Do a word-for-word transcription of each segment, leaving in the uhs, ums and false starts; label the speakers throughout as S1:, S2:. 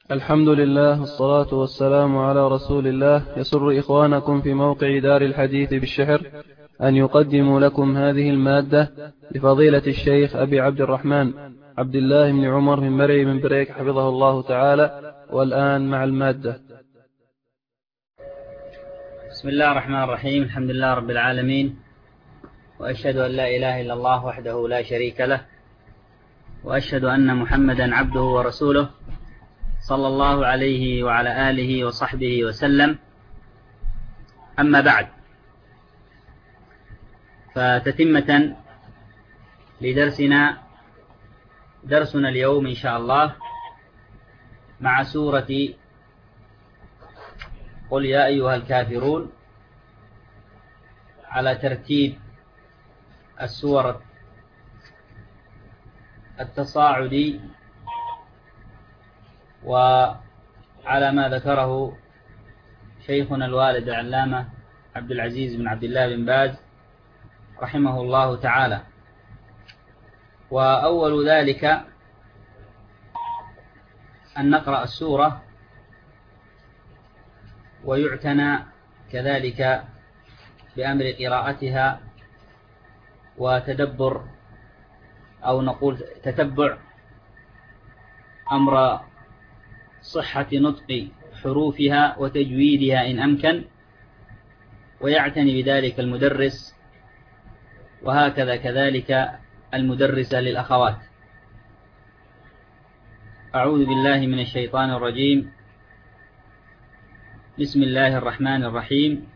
S1: الحمد لله والصلاة والسلام على رسول الله. يسر إخوانكم في موقع دار الحديث بالشحر أن يقدموا لكم هذه المادة لفضيلة الشيخ أبي عبد الرحمن عبد الله بن عمر من مرعي من بريك حفظه الله تعالى. والآن مع المادة.
S2: بسم الله الرحمن الرحيم. الحمد لله رب العالمين، وأشهد أن لا إله إلا الله وحده لا شريك له، وأشهد أن محمدا عبده ورسوله صلى الله عليه وعلى آله وصحبه وسلم. أما بعد، فتتمة لدرسنا درسنا اليوم إن شاء الله مع سورة قل يا أيها الكافرون على ترتيب السور التصاعدي وعلى ما ذكره شيخنا الوالد العلامة عبد العزيز بن عبد الله بن باز رحمه الله تعالى. وأول ذلك أن نقرأ السورة، ويعتنى كذلك بأمر قراءتها وتدبر أو نقول تتبع أمر صحة نطق حروفها وتجويدها إن أمكن، ويعتني بذلك المدرس، وهكذا كذلك المدرسة للأخوات. أعوذ بالله من الشيطان الرجيم. بسم الله الرحمن الرحيم.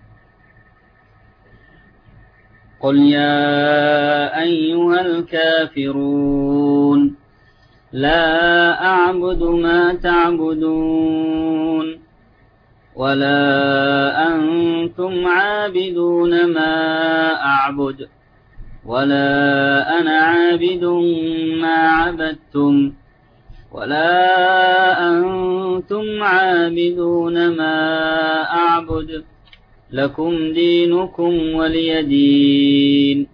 S2: قل يا أيها الكافرون لا أعبد ما تعبدون ولا أنتم عابدون ما أعبد ولا أنا عابد ما عبدتم ولا أنتم عابدون ما أعبد لكم دينكم ولي دين.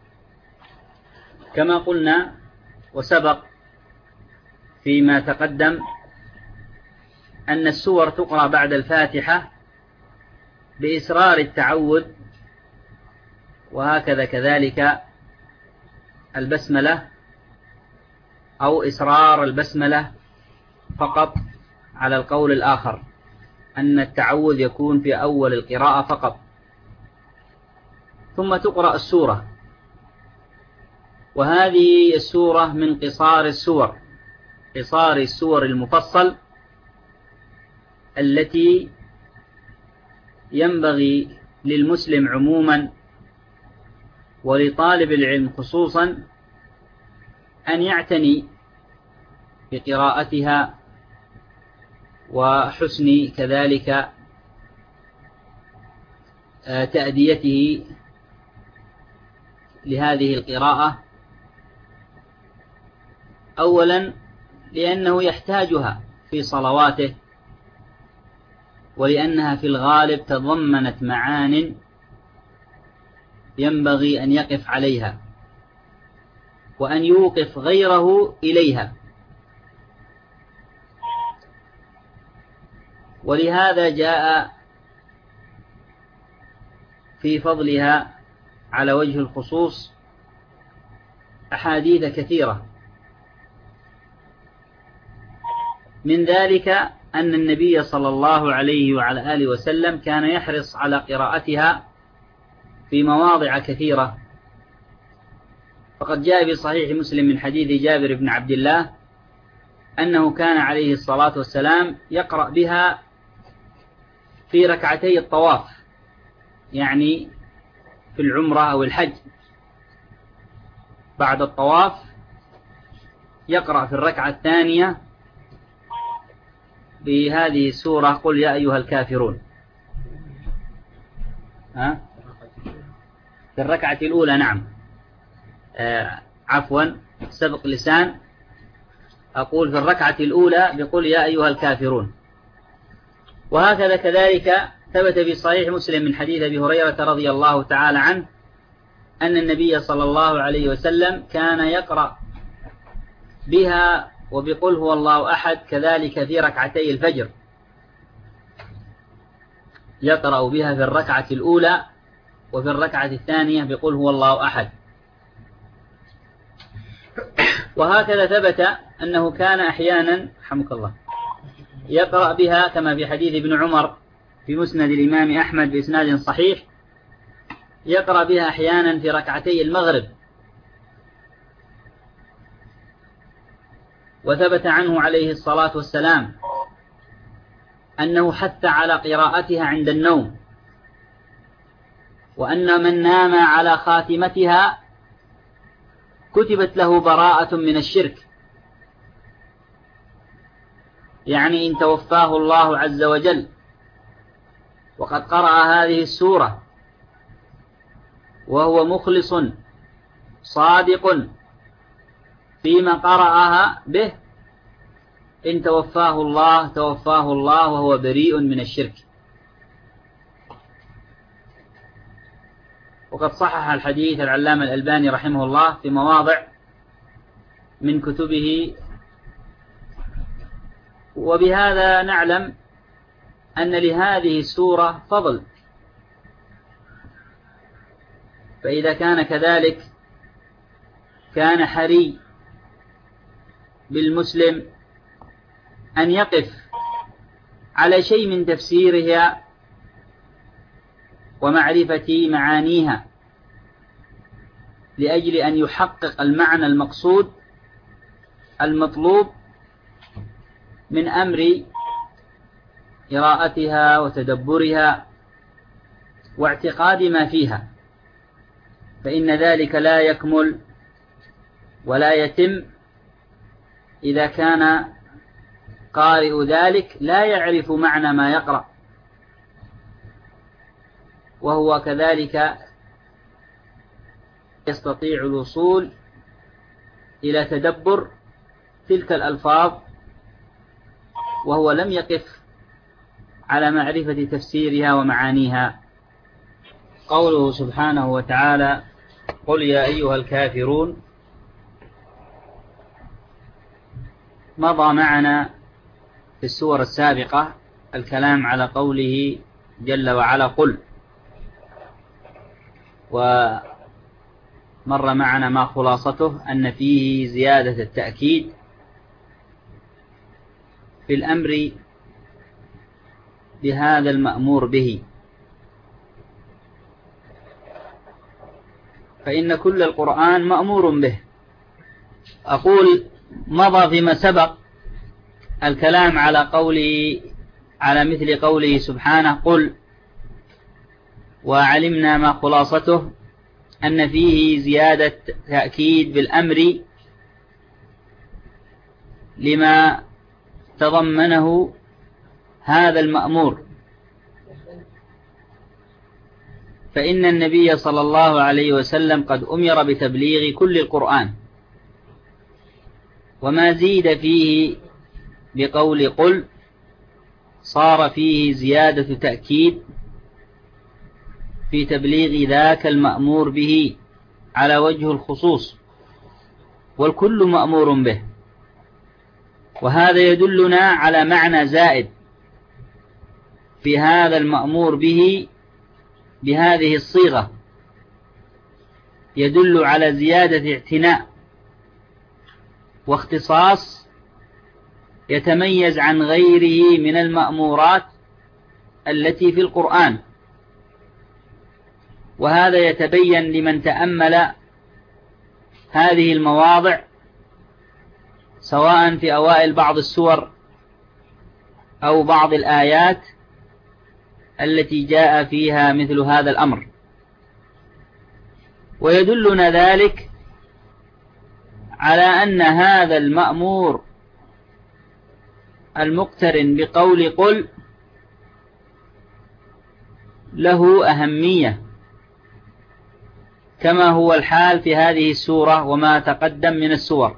S2: كما قلنا وسبق فيما تقدم أن السور تقرأ بعد الفاتحة بإسرار التعوذ، وهكذا كذلك البسملة أو إسرار البسملة فقط، على القول الآخر أن التعوذ يكون في أول القراءة فقط، ثم تقرأ السورة. وهذه السورة من قصار السور، قصار السور المفصل التي ينبغي للمسلم عموما ولطالب العلم خصوصا أن يعتني بقراءتها وحسن كذلك تأديته لهذه القراءة، أولا لأنه يحتاجها في صلواته، ولأنها في الغالب تضمنت معان ينبغي أن يقف عليها وأن يوقف غيره إليها. ولهذا جاء في فضلها على وجه الخصوص أحاديث كثيرة، من ذلك أن النبي صلى الله عليه وعلى آله وسلم كان يحرص على قراءتها في مواضع كثيرة. فقد جاء في صحيح مسلم من حديث جابر بن عبد الله أنه كان عليه الصلاة والسلام يقرأ بها في ركعتي الطواف، يعني في العمرة أو الحج، بعد الطواف يقرأ في الركعة الثانية بهذه السورة قل يا أيها الكافرون. ها؟ في الركعة الأولى، نعم، آه عفوا سبق لسان، أقول في الركعة الأولى بقول يا أيها الكافرون. وهكذا كذلك ثبت في صحيح مسلم من حديث أبي هريرة رضي الله تعالى عنه أن النبي صلى الله عليه وسلم كان يقرأ بها وبقل هو الله أحد كذلك في ركعتي الفجر، يقرأ بها في الركعة الأولى وفي الركعة الثانية بقل هو الله أحد. وهكذا ثبت أنه كان أحيانا حمك الله يقرأ بها كما في حديث ابن عمر في مسند الإمام أحمد بإسناد صحيح، يقرأ بها أحيانا في ركعتي المغرب. وثبت عنه عليه الصلاة والسلام أنه حث على قراءتها عند النوم، وأن من نام على خاتمتها كتبت له براءة من الشرك، يعني إن توفاه الله عز وجل وقد قرأ هذه السورة وهو مخلص صادق فيما قرأها به، إن توفاه الله توفاه الله وهو بريء من الشرك. وقد صحح الحديث العلامة الألباني رحمه الله في مواضع من كتبه. وبهذا نعلم أن لهذه السورة فضل، فإذا كان كذلك كان حري بالمسلم أن يقف على شيء من تفسيرها ومعرفة معانيها لأجل أن يحقق المعنى المقصود المطلوب من أمر قراءتها وتدبرها واعتقاد ما فيها، فإن ذلك لا يكمل ولا يتم إذا كان قارئ ذلك لا يعرف معنى ما يقرأ، وهو كذلك يستطيع الوصول إلى تدبر تلك الألفاظ وهو لم يقف على معرفة تفسيرها ومعانيها. قوله سبحانه وتعالى قل يا أيها الكافرون، مضى معنا في السور السابقة الكلام على قوله جل وعلا قل، ومر معنا ما خلاصته أن فيه زيادة التأكيد في الأمر بهذا المأمور به، فإن كل القرآن مأمور به. أقول مضى فيما سبق الكلام على قوله على مثل قوله سبحانه قل، وعلمنا ما خلاصته أن فيه زيادة تأكيد بالأمر لما تضمنه هذا المأمور، فإن النبي صلى الله عليه وسلم قد أمر بتبليغ كل القرآن، وما زيد فيه بقول قل صار فيه زيادة تأكيد في تبليغ ذاك المأمور به على وجه الخصوص، والكل مأمور به. وهذا يدلنا على معنى زائد في هذا المأمور به بهذه الصيغة، يدل على زيادة اعتناء واختصاص يتميز عن غيره من المأمورات التي في القرآن. وهذا يتبين لمن تأمل هذه المواضع سواء في أوائل بعض السور أو بعض الآيات التي جاء فيها مثل هذا الأمر. ويدلنا ذلك على أن هذا المأمور المقترن بقول قل له أهمية، كما هو الحال في هذه السورة وما تقدم من السور.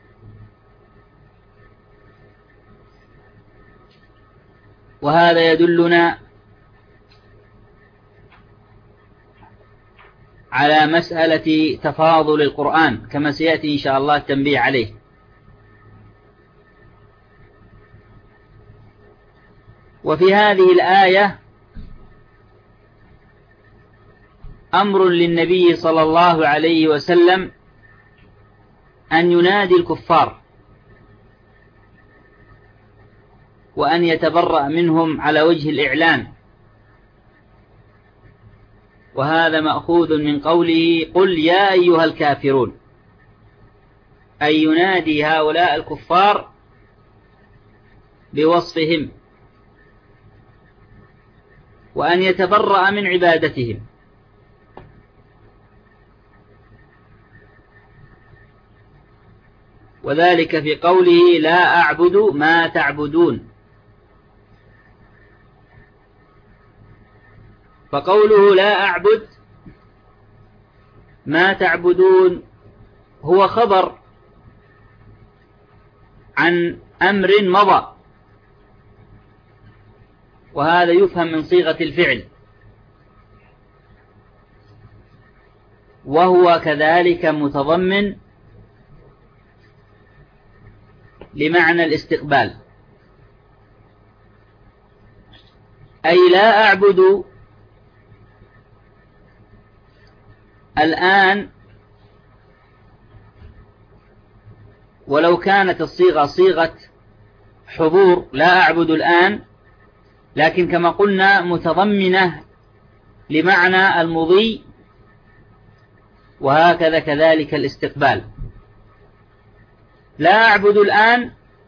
S2: وهذا يدلنا على مسألة تفاضل القرآن كما سيأتي إن شاء الله التنبيه عليه. وفي هذه الآية أمر للنبي صلى الله عليه وسلم أن ينادي الكفار وأن يتبرأ منهم على وجه الإعلان، وهذا مأخوذ من قوله قل يا أيها الكافرون، أي ينادي هؤلاء الكفار بوصفهم وأن يتبرأ من عبادتهم. وذلك في قوله لا أعبد ما تعبدون، فقوله لا أعبد ما تعبدون هو خبر عن أمر مضى، وهذا يفهم من صيغة الفعل، وهو كذلك متضمن لمعنى الاستقبال، أي لا أعبد الآن، ولو كانت الصيغة صيغة حضور لا أعبد الآن، لكن كما قلنا متضمنة لمعنى المضي، وهكذا كذلك الاستقبال، لا أعبد الآن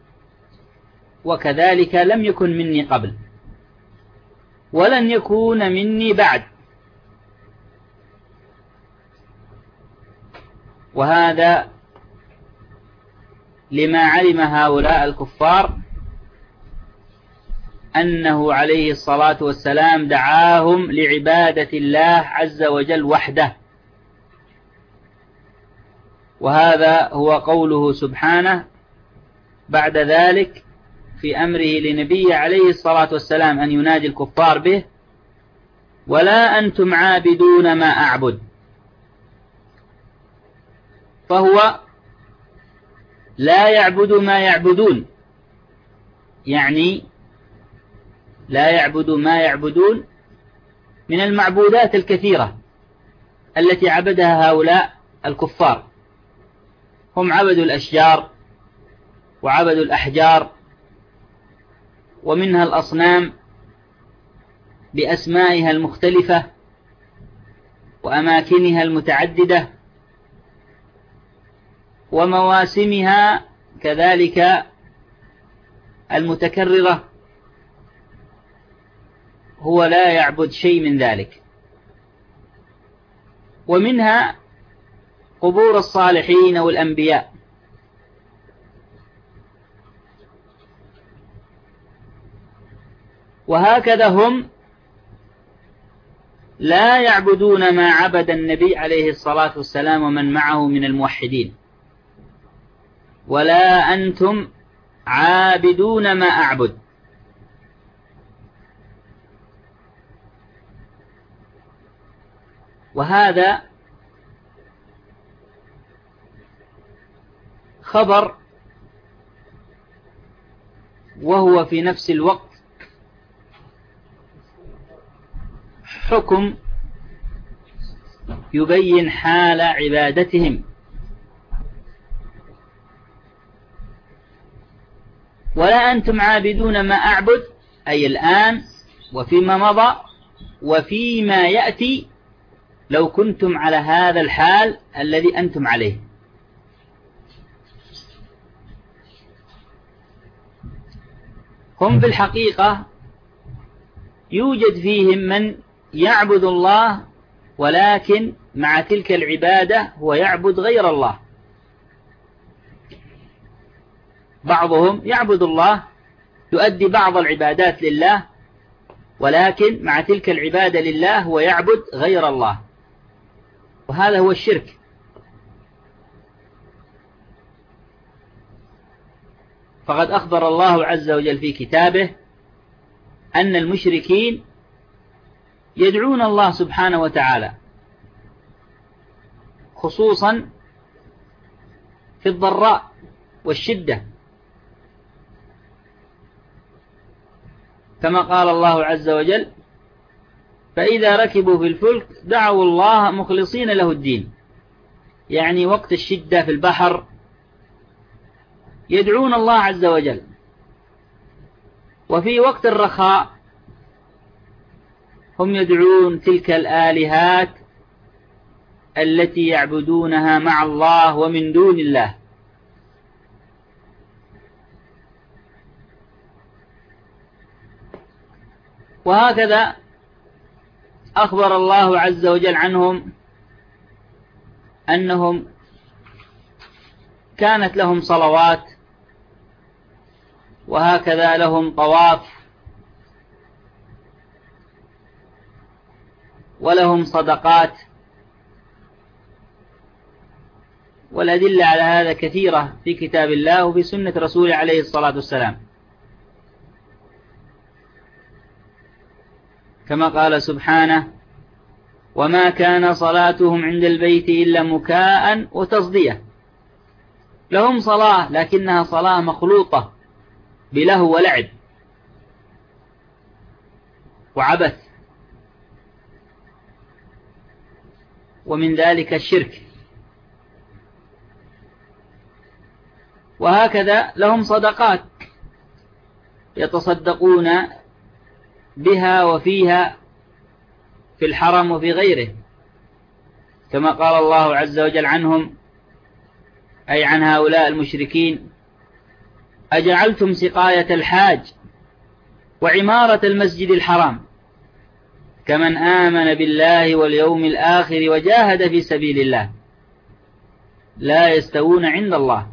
S2: وكذلك لم يكن مني قبل ولن يكون مني بعد. وهذا لما علم هؤلاء الكفار أنه عليه الصلاة والسلام دعاهم لعبادة الله عز وجل وحده، وهذا هو قوله سبحانه بعد ذلك في أمره لنبي عليه الصلاة والسلام أن ينادي الكفار به ولا أنتم عابدون ما أعبد، فهو لا يعبد ما يعبدون، يعني لا يعبد ما يعبدون من المعبودات الكثيرة التي عبدها هؤلاء الكفار، هم عبدوا الأشجار وعبدوا الأحجار، ومنها الأصنام بأسمائها المختلفة وأماكنها المتعددة ومواسمها كذلك المتكررة، هو لا يعبد شيء من ذلك. ومنها قبور الصالحين والأنبياء، وهكذا هم لا يعبدون ما عبد النبي عليه الصلاة والسلام ومن معه من الموحدين، ولا أنتم عابدون ما أعبد. وهذا خبر وهو في نفس الوقت حكم يبين حال عبادتهم. ولا أنتم عابدون ما أعبد، أي الآن وفيما مضى وفيما يأتي لو كنتم على هذا الحال الذي أنتم عليه. هم في الحقيقة يوجد فيهم من يعبد الله، ولكن مع تلك العبادة هو يعبد غير الله. بعضهم يعبد الله، يؤدي بعض العبادات لله، ولكن مع تلك العبادة لله هو يعبد غير الله، وهذا هو الشرك. فقد أخبر الله عز وجل في كتابه أن المشركين يدعون الله سبحانه وتعالى خصوصا في الضراء والشدة، كما قال الله عز وجل: فإذا ركبوا في الفلك دعوا الله مخلصين له الدين، يعني وقت الشدة في البحر يدعون الله عز وجل. وفي وقت الرخاء هم يدعون تلك الآلهات التي يعبدونها مع الله ومن دون الله. وهكذا أخبر الله عز وجل عنهم أنهم كانت لهم صلوات، وهكذا لهم طواف، ولهم صدقات، والأدلة على هذا كثيرة في كتاب الله وفي سنة رسوله عليه الصلاة والسلام، كما قال سبحانه: وما كان صلاتهم عند البيت إلا مكاء وتصدية. لهم صلاة لكنها صلاة مخلوطة بلهو ولعب وعبث، ومن ذلك الشرك. وهكذا لهم صدقات يتصدقون بها وفيها في الحرم وفي غيره، كما قال الله عز وجل عنهم، أي عن هؤلاء المشركين: أجعلتم سقاية الحاج وعمارة المسجد الحرام كمن آمن بالله واليوم الآخر وجاهد في سبيل الله لا يستوون عند الله.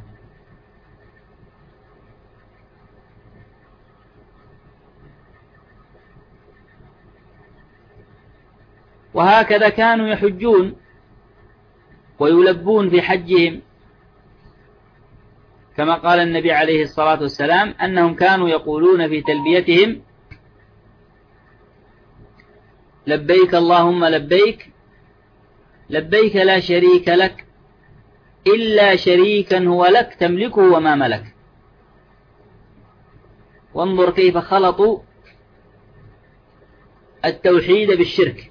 S2: وهكذا كانوا يحجون ويلبون في حجهم، كما قال النبي عليه الصلاة والسلام أنهم كانوا يقولون في تلبيتهم: لبيك اللهم لبيك، لبيك لا شريك لك إلا شريكا هو لك تملكه وما ملك. وانظر كيف خلطوا التوحيد بالشرك.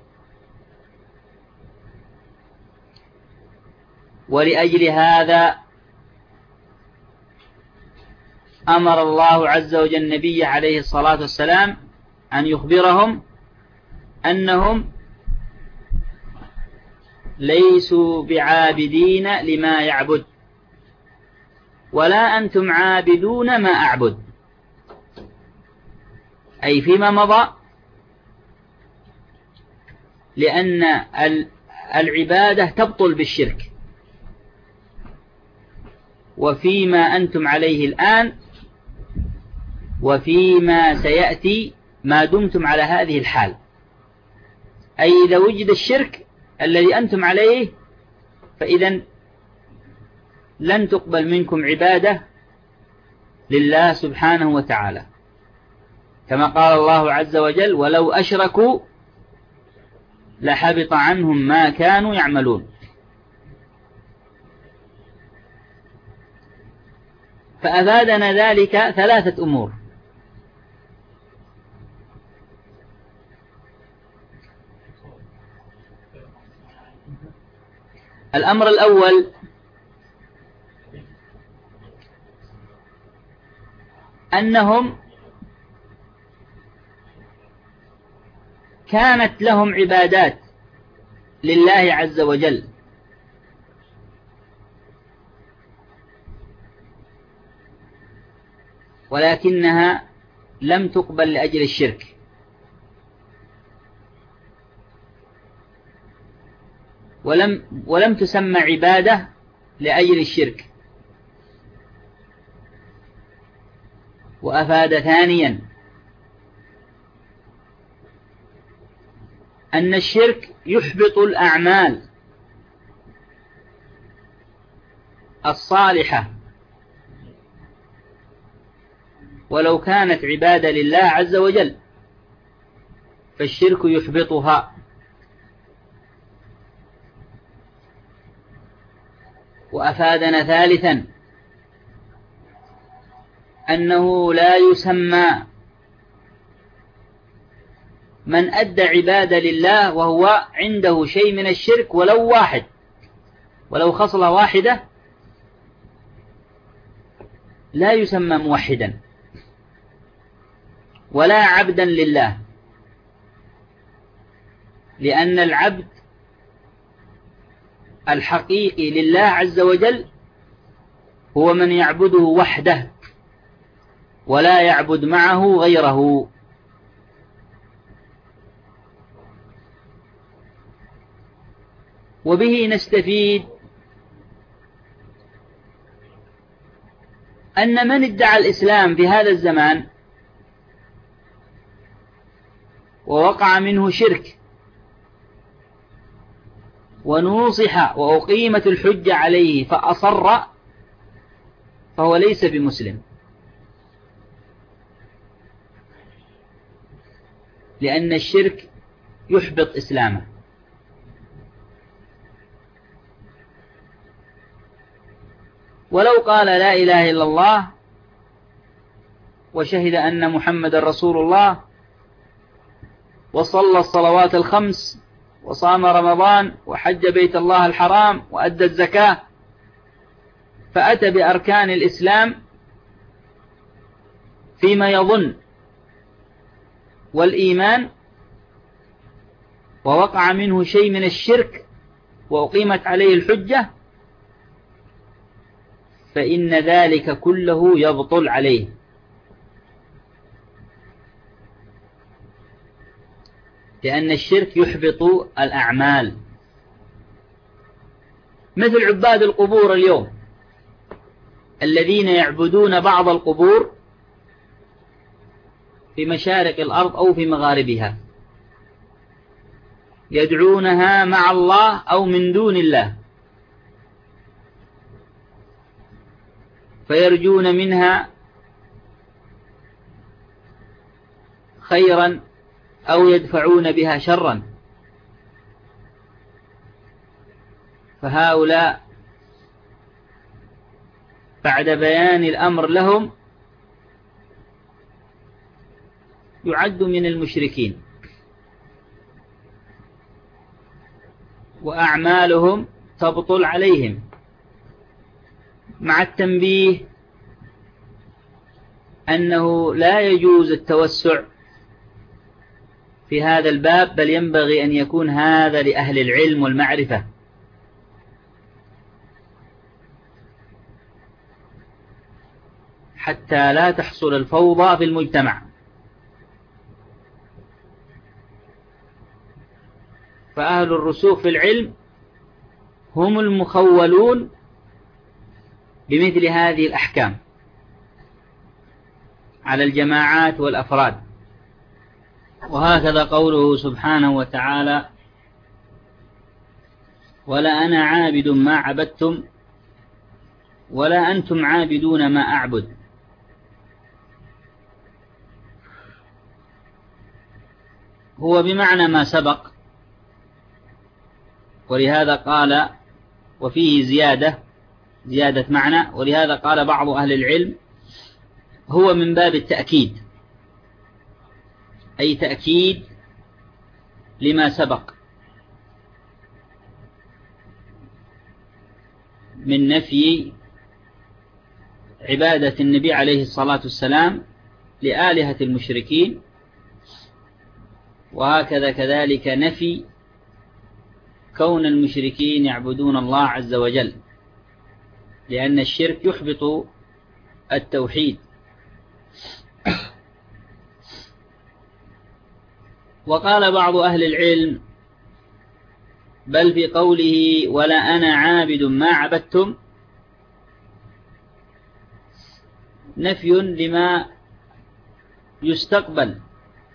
S2: ولأجل هذا أمر الله عز وجل النبي عليه الصلاة والسلام أن يخبرهم أنهم ليسوا بعابدين لما يعبد ولا أنتم عابدون ما أعبد، أي فيما مضى، لأن العبادة تبطل بالشرك، وفيما أنتم عليه الآن وفيما سيأتي ما دمتم على هذه الحال، أي إذا وجد الشرك الذي أنتم عليه فإذا لن تقبل منكم عبادة لله سبحانه وتعالى، كما قال الله عز وجل: ولو أشركوا لحبط عنهم ما كانوا يعملون. فأفادنا ذلك ثلاثة أمور: الأمر الأول أنهم كانت لهم عبادات لله عز وجل، ولكنها لم تقبل لأجل الشرك، ولم, ولم تسمى عبادة لأجل الشرك. وأفاد ثانيا أن الشرك يحبط الأعمال الصالحة ولو كانت عبادة لله عز وجل، فالشرك يحبطها. وأفادنا ثالثا أنه لا يسمى من أدى عبادة لله وهو عنده شيء من الشرك ولو واحد، ولو خصلة واحدة، لا يسمى موحدا ولا عبدا لله، لأن العبد الحقيقي لله عز وجل هو من يعبده وحده ولا يعبد معه غيره. وبه نستفيد أن من ادعى الإسلام في هذا الزمان ووقع منه شرك ونوصح وأقيمت الحجة عليه فأصر، فهو ليس بمسلم، لأن الشرك يحبط إسلامه. ولو قال لا إله إلا الله وشهد أن محمد رسول الله وصلى الصلوات الخمس وصام رمضان وحج بيت الله الحرام وأدى الزكاة، فأتى بأركان الإسلام فيما يظن والإيمان، ووقع منه شيء من الشرك وأقيمت عليه الحجة، فإن ذلك كله يبطل عليه، لأن الشرك يحبط الأعمال. مثل عباد القبور اليوم الذين يعبدون بعض القبور في مشارق الأرض أو في مغاربها، يدعونها مع الله أو من دون الله، فيرجون منها خيرا أو يدفعون بها شرا. فهؤلاء بعد بيان الأمر لهم يعد من المشركين، وأعمالهم تبطل عليهم، مع التنبيه أنه لا يجوز التوسع في هذا الباب، بل ينبغي أن يكون هذا لأهل العلم والمعرفة، حتى لا تحصل الفوضى في المجتمع. فأهل الرسوخ في العلم هم المخولون بمثل هذه الأحكام على الجماعات والأفراد. وهكذا قوله سبحانه وتعالى: ولا أنا عابد ما عبدتم ولا أنتم عابدون ما أعبد. هو بمعنى ما سبق، ولهذا قال وفيه زيادة زيادة معنى، ولهذا قال بعض أهل العلم هو من باب التأكيد، أي تأكيد لما سبق من نفي عبادة النبي عليه الصلاة والسلام لآلهة المشركين، وهكذا كذلك نفي كون المشركين يعبدون الله عز وجل، لأن الشرك يحبط التوحيد. وقال بعض أهل العلم بل في قوله ولا أنا عابد ما عبدتم نفي لما يستقبل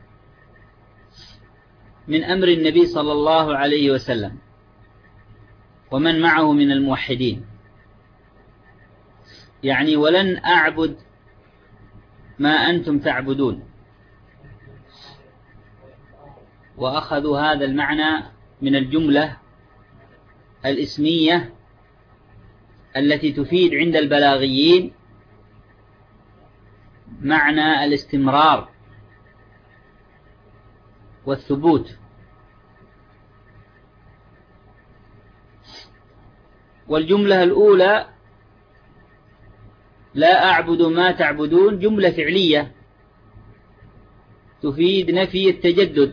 S2: من أمر النبي صلى الله عليه وسلم ومن معه من الموحدين، يعني ولن أعبد ما أنتم تعبدون. وأخذوا هذا المعنى من الجملة الإسمية التي تفيد عند البلاغيين معنى الاستمرار والثبوت. والجملة الأولى لا أعبد ما تعبدون جملة فعلية تفيد نفي التجدد،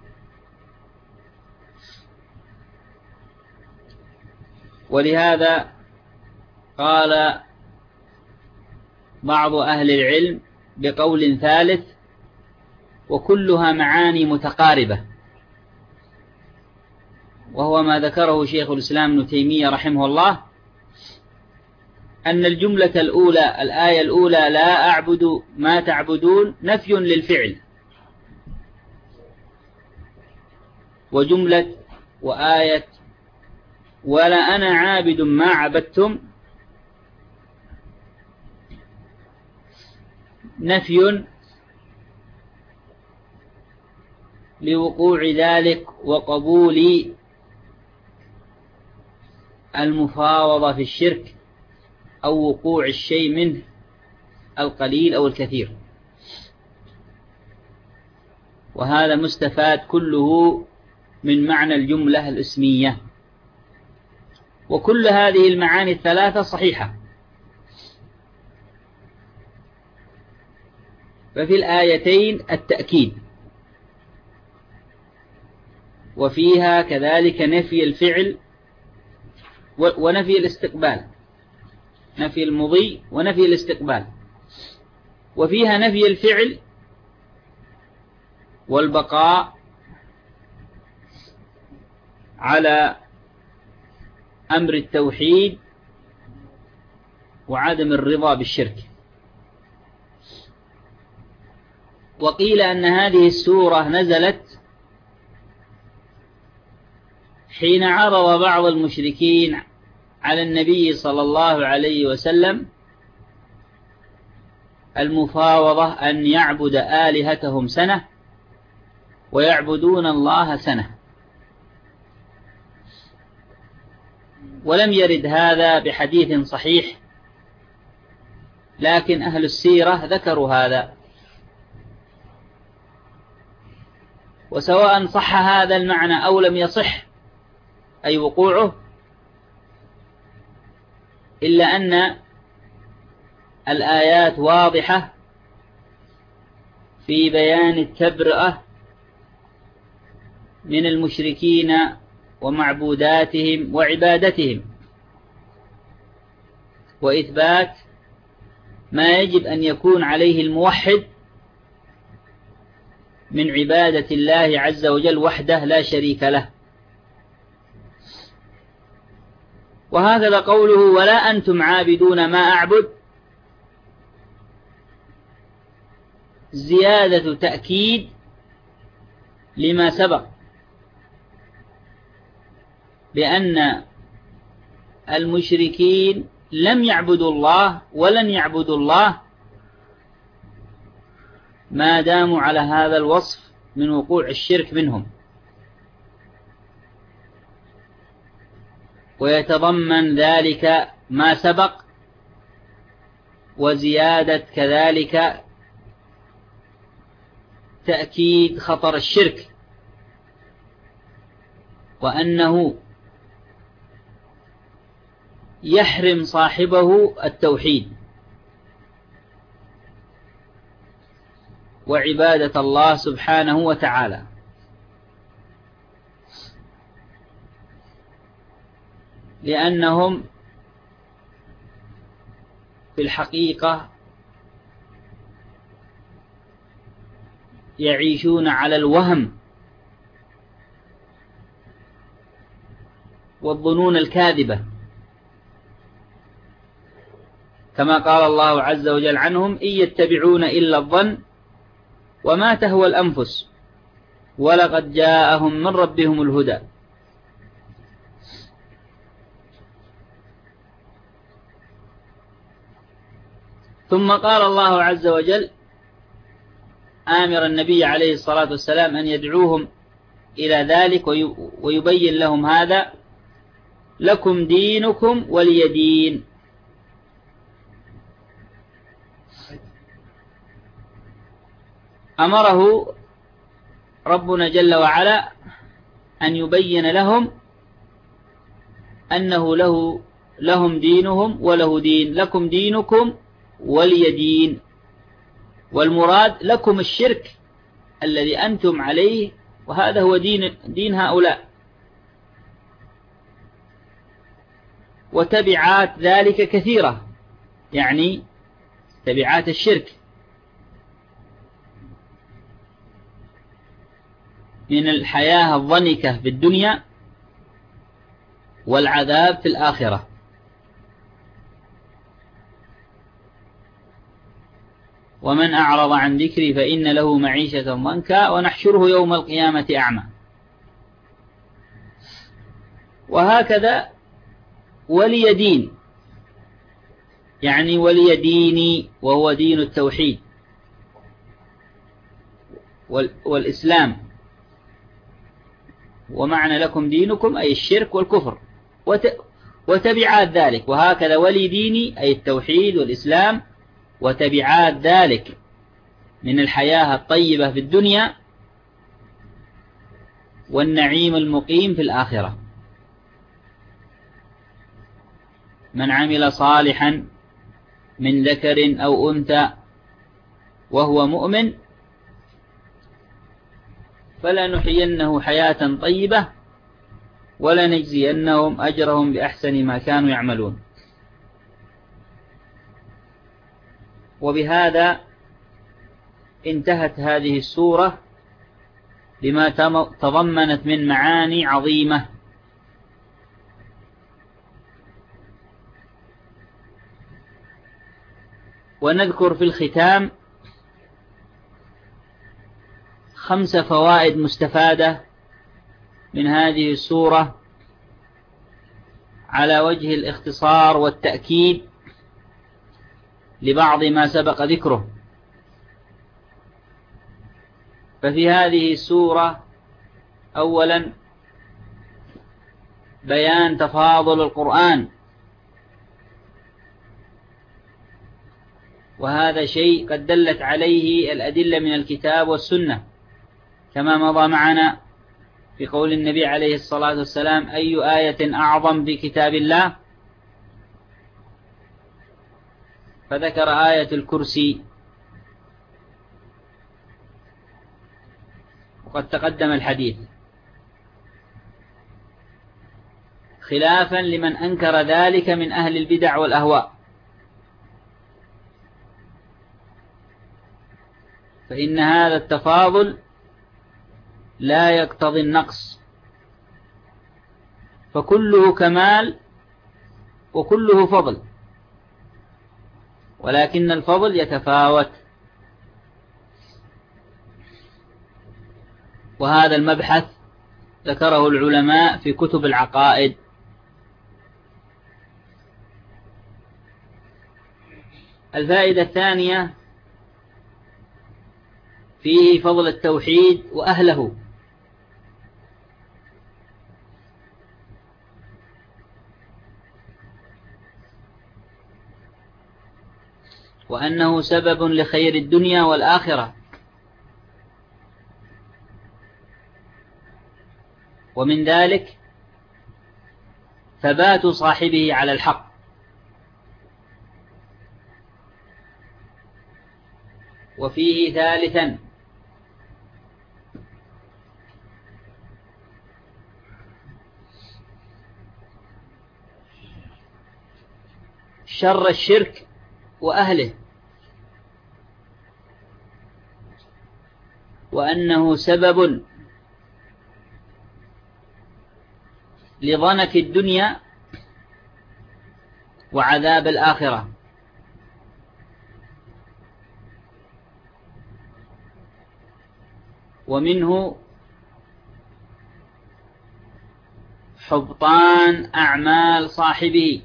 S2: ولهذا قال بعض أهل العلم بقول ثالث وكلها معاني متقاربة، وهو ما ذكره شيخ الإسلام ابن تيمية رحمه الله، أن الجملة الأولى الآية الأولى لا أعبد ما تعبدون نفي للفعل، وجملة وآية ولا أنا عابد ما عبدتم نفي لوقوع ذلك وقبول المفاوضة في الشرك أو وقوع الشيء منه القليل أو الكثير. وهذا مستفاد كله من معنى الجملة الاسمية، وكل هذه المعاني الثلاثة صحيحة. ففي الآيتين التأكيد، وفيها كذلك نفي الفعل ونفي الاستقبال، نفي المضي ونفي الاستقبال، وفيها نفي الفعل والبقاء على أمر التوحيد وعدم الرضا بالشرك. وقيل أن هذه السورة نزلت حين عرض بعض المشركين على النبي صلى الله عليه وسلم المفاوضة أن يعبد آلهتهم سنة ويعبدون الله سنة، ولم يرد هذا بحديث صحيح، لكن أهل السيرة ذكروا هذا. وسواء صح هذا المعنى أو لم يصح أي وقوعه، إلا أن الآيات واضحة في بيان التبرئة من المشركين ومعبوداتهم وعبادتهم، وإثبات ما يجب أن يكون عليه الموحد من عبادة الله عز وجل وحده لا شريك له. وهكذا قوله ولا أنتم عابدون ما أعبد زيادة تأكيد لما سبق، بأن المشركين لم يعبدوا الله ولن يعبدوا الله ما داموا على هذا الوصف من وقوع الشرك منهم. ويتضمن ذلك ما سبق وزيادة كذلك تأكيد خطر الشرك، وأنه يحرم صاحبه التوحيد وعبادة الله سبحانه وتعالى. لأنهم في الحقيقة يعيشون على الوهم والظنون الكاذبة، كما قال الله عز وجل عنهم إن يتبعون إلا الظن وما تهوى الأنفس ولقد جاءهم من ربهم الهدى. ثم قال الله عز وجل آمر النبي عليه الصلاة والسلام أن يدعوهم إلى ذلك ويبين لهم هذا لكم دينكم ولي دين. أمره ربنا جل وعلا أن يبين لهم أنه له لهم دينهم وله دين، لكم دينكم ولي دين. والمراد لكم الشرك الذي أنتم عليه، وهذا هو دين, دين هؤلاء. وتبعات ذلك كثيرة، يعني تبعات الشرك من الحياة الضنكة في الدنيا والعذاب في الآخرة. ومن أعرض عن ذكري فإن له معيشة ضنكا ونحشره يوم القيامة أعمى. وهكذا ولي دين، يعني ولي ديني وهو دين التوحيد والإسلام. ومعنى لكم دينكم أي الشرك والكفر وتبعات ذلك. وهكذا ولي ديني أي التوحيد والإسلام وتبعات ذلك من الحياة الطيبة في الدنيا والنعيم المقيم في الآخرة. من عمل صالحا من ذكر أو أنثى وهو مؤمن فلنحيينه حياة طيبة ولنجزينهم أجرهم بأحسن ما كانوا يعملون. وبهذا انتهت هذه السورة بما تضمنت من معاني عظيمة. ونذكر في الختام خمس فوائد مستفادة من هذه السورة على وجه الاختصار والتأكيد لبعض ما سبق ذكره. ففي هذه السورة أولا بيان تفاضل القرآن، وهذا شيء قد دلت عليه الأدلة من الكتاب والسنة، كما مضى معنا في قول النبي عليه الصلاة والسلام: أي آية أعظم في كتاب الله؟ فذكر آية الكرسي، وقد تقدم الحديث، خلافا لمن أنكر ذلك من أهل البدع والأهواء، فإن هذا التفاضل لا يقتضي النقص، فكله كمال وكله فضل، ولكن الفضل يتفاوت. وهذا المبحث ذكره العلماء في كتب العقائد. الفائدة الثانية فيه فضل التوحيد وأهله، وأنه سبب لخير الدنيا والآخرة، ومن ذلك ثبات صاحبه على الحق، وفيه ثالثا شر الشرك وأهله، وأنه سبب لضنك الدنيا وعذاب الآخرة. ومنه حبطان أعمال صاحبه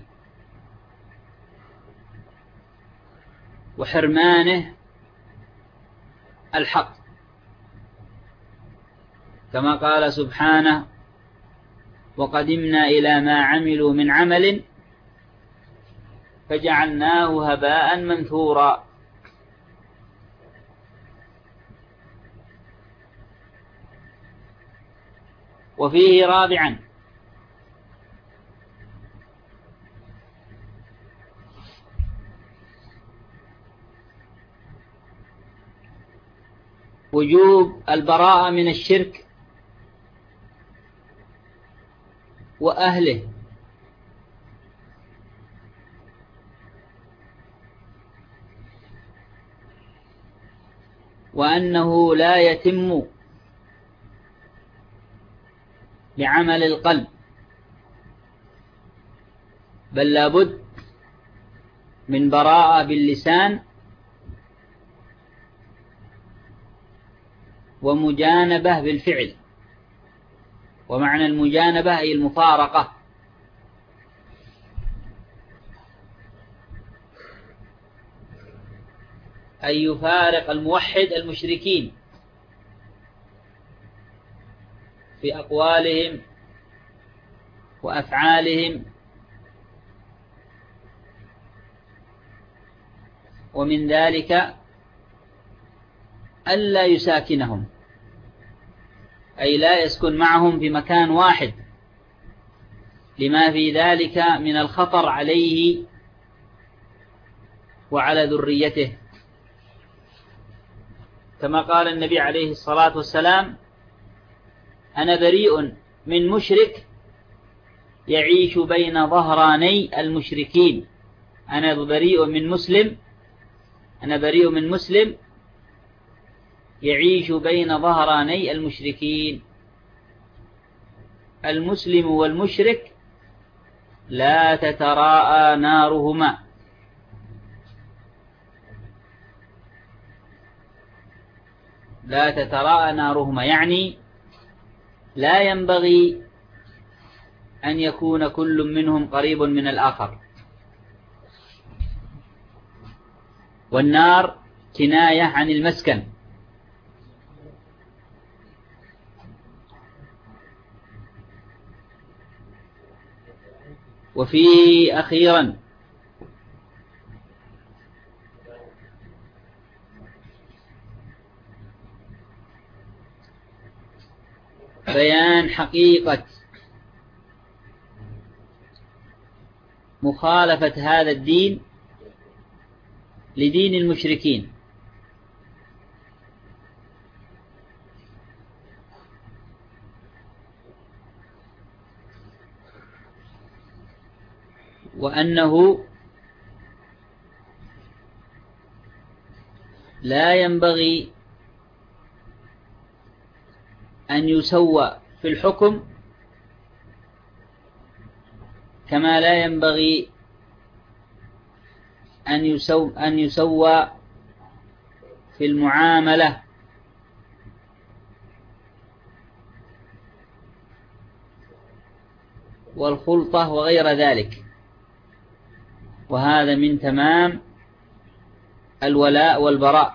S2: وحرمانه الحق، كما قال سبحانه: وقدمنا إلى ما عملوا من عمل فجعلناه هباء منثورا. وفيه رابعا وجوب البراءة من الشرك وأهله، وأنه لا يتم بعمل القلب، بل لابد من براءة باللسان ومجانبة بالفعل. ومعنى المجانبة هي المفارقة، أن يفارق الموحد المشركين في أقوالهم وأفعالهم، ومن ذلك ألا يساكنهم، أي لا يسكن معهم في مكان واحد، لما في ذلك من الخطر عليه وعلى ذريته، كما قال النبي عليه الصلاة والسلام: أنا بريء من مشرك يعيش بين ظهراني المشركين. أنا بريء من مسلم أنا بريء من مسلم يعيش بين ظهراني المشركين. المسلم والمشرك لا تتراءى نارهما، لا تتراءى نارهما يعني لا ينبغي أن يكون كل منهم قريب من الآخر. والنار كناية عن المسكن. وفيه أخيرا بيان حقيقة مخالفة هذا الدين لدين المشركين، وأنه لا ينبغي أن يسوى في الحكم، كما لا ينبغي أن يسوى, أن يسوى في المعاملة، والخلطة وغير ذلك. وهذا من تمام الولاء والبراء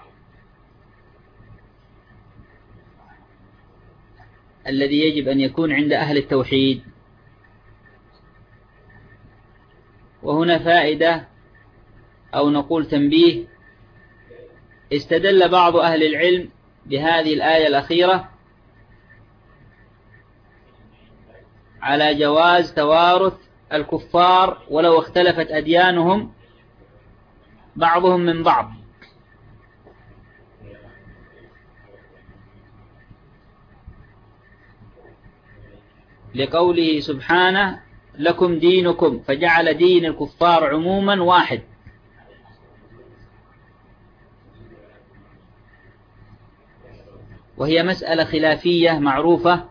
S2: الذي يجب أن يكون عند أهل التوحيد. وهنا فائدة أو نقول تنبيه: استدل بعض أهل العلم بهذه الآية الأخيرة على جواز توارث الكفار ولو اختلفت أديانهم بعضهم من بعض، لقوله سبحانه: لكم دينكم، فجعل دين الكفار عموما واحد. وهي مسألة خلافية معروفة،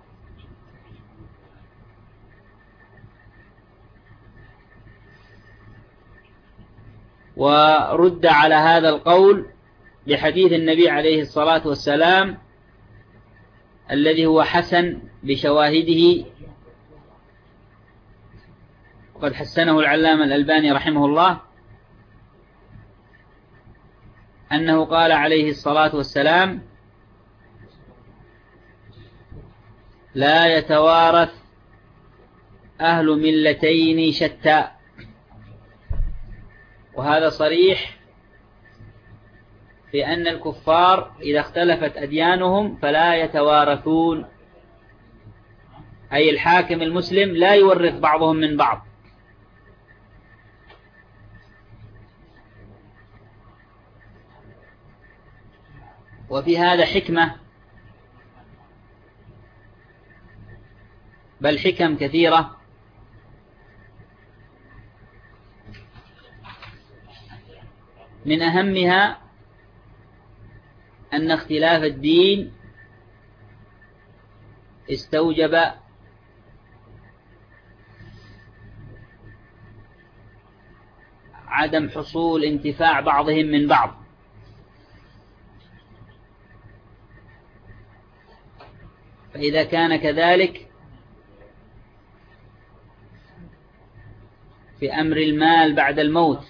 S2: ورد على هذا القول بحديث النبي عليه الصلاة والسلام الذي هو حسن بشواهده، وقد حسنه العلامة الألباني رحمه الله، أنه قال عليه الصلاة والسلام: لا يتوارث أهل ملتين شتى. وهذا صريح في أن الكفار إذا اختلفت أديانهم فلا يتوارثون أي الحاكم المسلم لا يورث بعضهم من بعض. وفي هذا حكمة، بل حكم كثيرة. من أهمها أن اختلاف الدين استوجب عدم حصول انتفاع بعضهم من بعض، فإذا كان كذلك في أمر المال بعد الموت،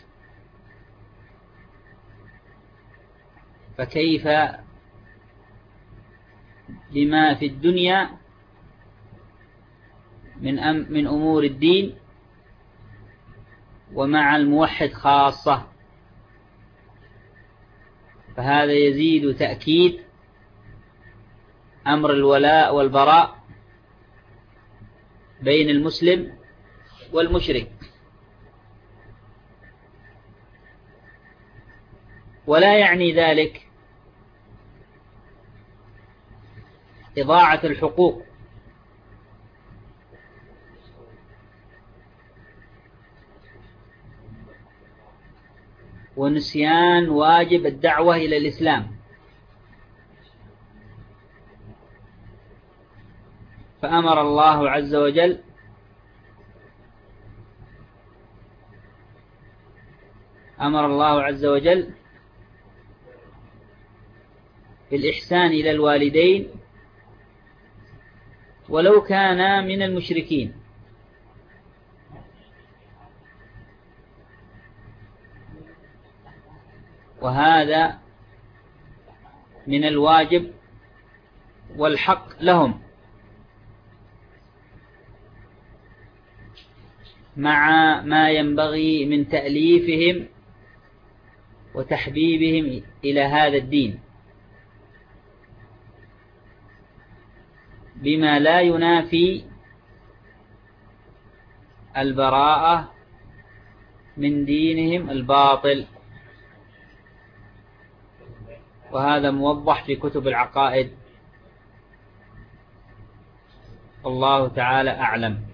S2: فكيف بما في الدنيا من أم من أمور الدين، ومع الموحد خاصة. فهذا يزيد تأكيد أمر الولاء والبراء بين المسلم والمشرك. ولا يعني ذلك إضاعة الحقوق، ونسيان واجب الدعوة إلى الإسلام. فأمر الله عز وجل أمر الله عز وجل بالإحسان إلى الوالدين ولو كان من المشركين. وهذا من الواجب والحق لهم، مع ما ينبغي من تأليفهم وتحبيبهم إلى هذا الدين، بما لا ينافي البراءة من دينهم الباطل. وهذا موضح في كتب العقائد. الله تعالى أعلم.